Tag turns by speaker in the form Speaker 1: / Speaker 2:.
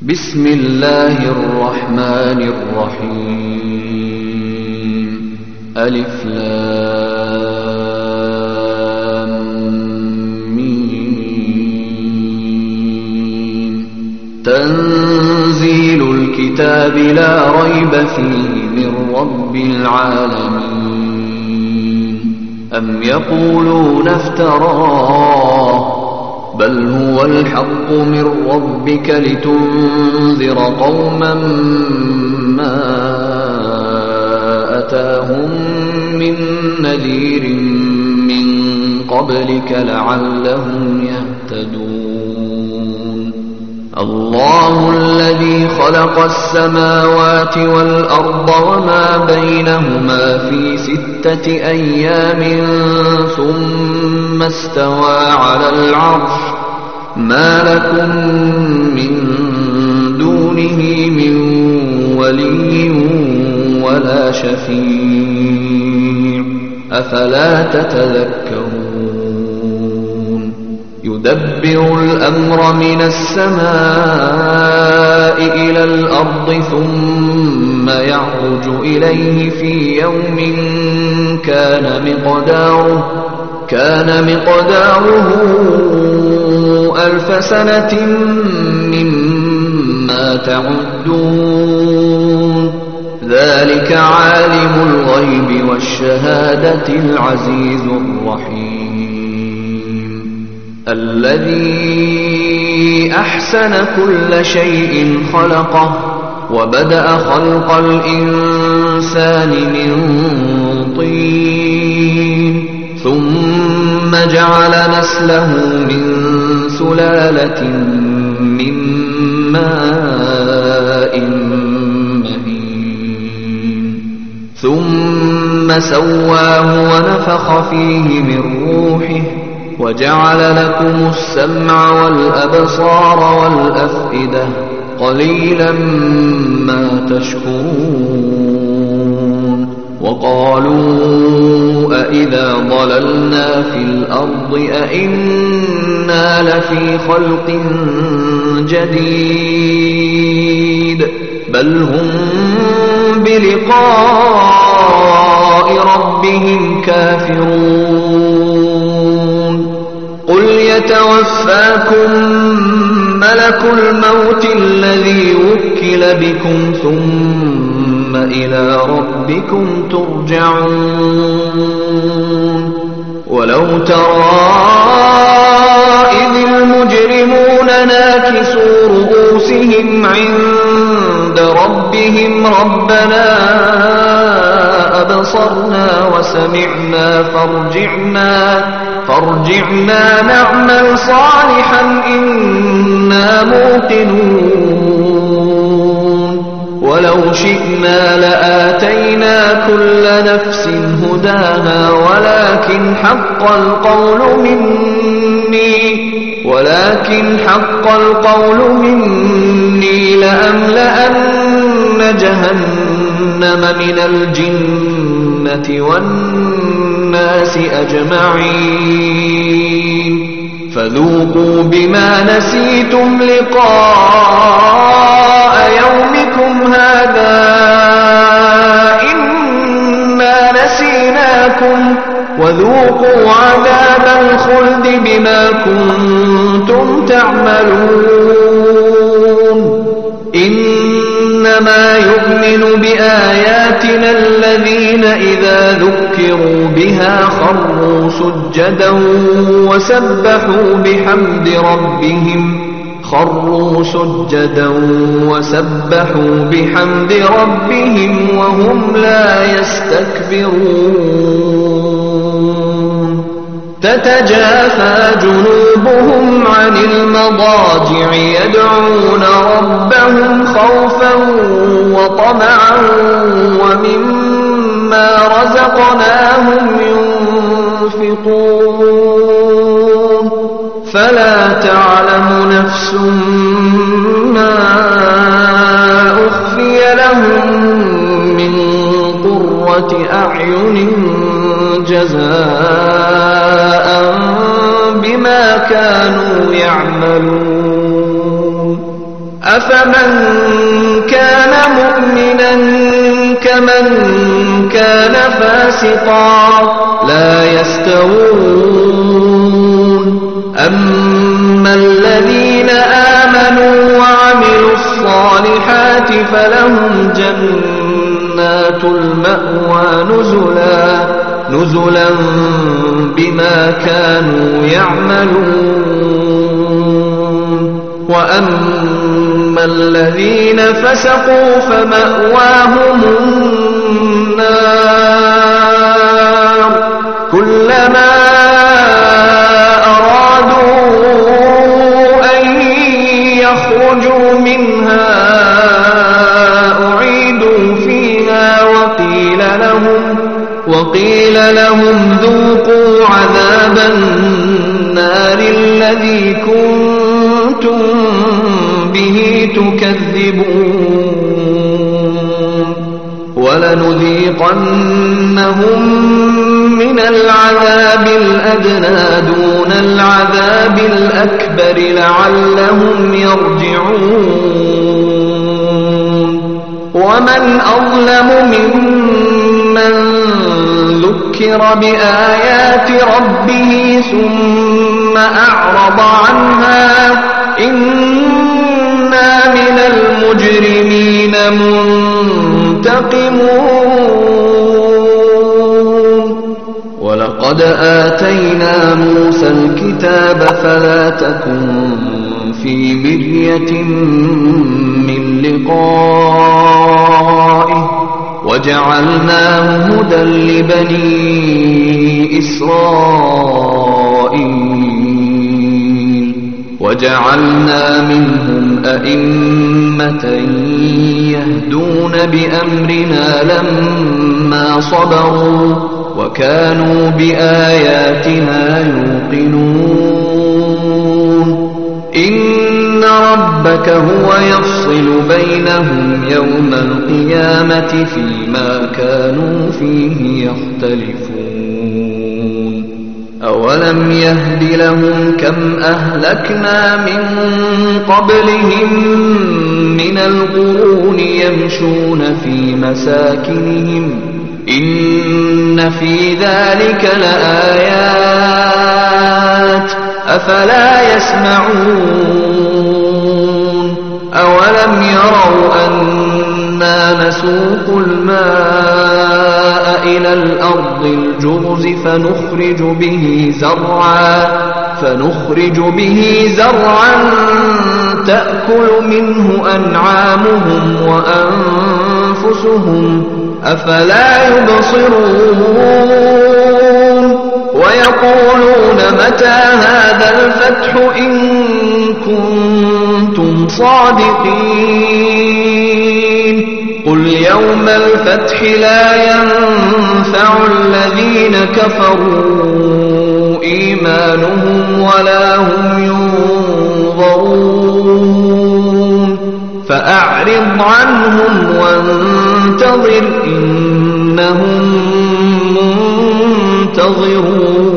Speaker 1: بسم الله الرحمن الرحيم ألف لام ميم تنزيل الكتاب لا ريب فيه من رب العالمين أم يقولون افتراه بل هو الحق من ربك لتنذر قوما ما أتاهم من نذير من قبلك لعلهم يهتدون الله الذي خلق السماوات والأرض وما بينهما في 6 أيام ثم استوى على العرش ما لكم من دونه من ولي ولا شفيع أفلا تتذكرون يدبر الأمر من السماء إلى الأرض ثم يعرج إليه في يوم كان مقداره 1000 سنة مما تعدون ذلك عالم الغيب والشهادة العزيز الرحيم الذي أحسن كل شيء خلقه وبدأ خلق الإنسان من طين ثم جعل نسله من سلالة من ماء مهين ثم سواه ونفخ فيه من روحه وجعل لكم السمع والأبصار والأفئدة قليلا ما تشكرون وقالوا أإذا ضللنا في الأرض أإنا لفي خلق جديد بل هم بلقاء ربهم كافرون قل يتوفاكم ملك الموت الذي وكل بكم ثم إلى ربكم ترجعون ولو ترى إذ المجرمون ناكسوا رؤوسهم عند ربهم ربنا أبصرنا وسمعنا فارجعنا نعمل صالحا إنا موقنون ولو شئنا لآتينا كل نفس هداها ولكن حق القول مني لأملأن جهنم من الجنة والناس أجمعين فذوقوا بما نسيتم لقاء يومكم هذا إنا نسيناكم وذوقوا عذاب الخلد بما كنتم تعملون إنما يؤمن بآياتنا الذين إذا ذكروا بها خروا سجدا وسبحوا بحمد ربهم وهم لا يستكبرون تتجافى جنوبهم عن المضاجع يدعون ربهم خوفا وطمعا ومما رزقناهم ينفقون فلا تعلم نفس ما أخفي لهم من قرة أعين جزاء بما كانوا يعملون أفمن كان مؤمنا كمن كان فاسقا لا يستوون أما الذين آمنوا وعملوا الصالحات فلهم جنات المأوى نزلا بما كانوا يعملون وأما الذين فسقوا فمأواهم النار كلما أرادوا أن يخرجوا منها أعيدوا فيها وقيل لهم ذوقوا عذاب النار الذي كنتم به تكذبون ولنذيقنهم من العذاب الأدنى دون العذاب الأكبر لعلهم يرجعون ومن أظلم ممن ذكر بآيات ربه ثم أعرض عنها إنا من المجرمين منتقمون ولقد آتينا موسى الكتاب فلا تكن في مرية من لقائه وجعلناه هدى لبني إسرائيل وجعلنا منهم أئمة يهدون بأمرنا لما صبروا وكانوا بآياتنا يوقنون إن ربك هو يفصل بينهم يوم القيامة فيما كانوا فيه يختلفون أولم يهد لهم كم أهلكنا من قبلهم من القرون يمشون في مساكنهم إن في ذلك لآيات أفلا يسمعون أولم يروا أنا نسوق الماء إلى الأرض الجرز فنخرج به زرعا تأكل منه أنعامهم وأنفسهم أفلا يبصرون ويقولون متى هذا الفتح إن كنتم صادقين قل يوم الفتح لا ينفع الذين كفروا إيمانهم ولا هم ينظرون فأعرض عنهم وانتظر إنهم منتظرون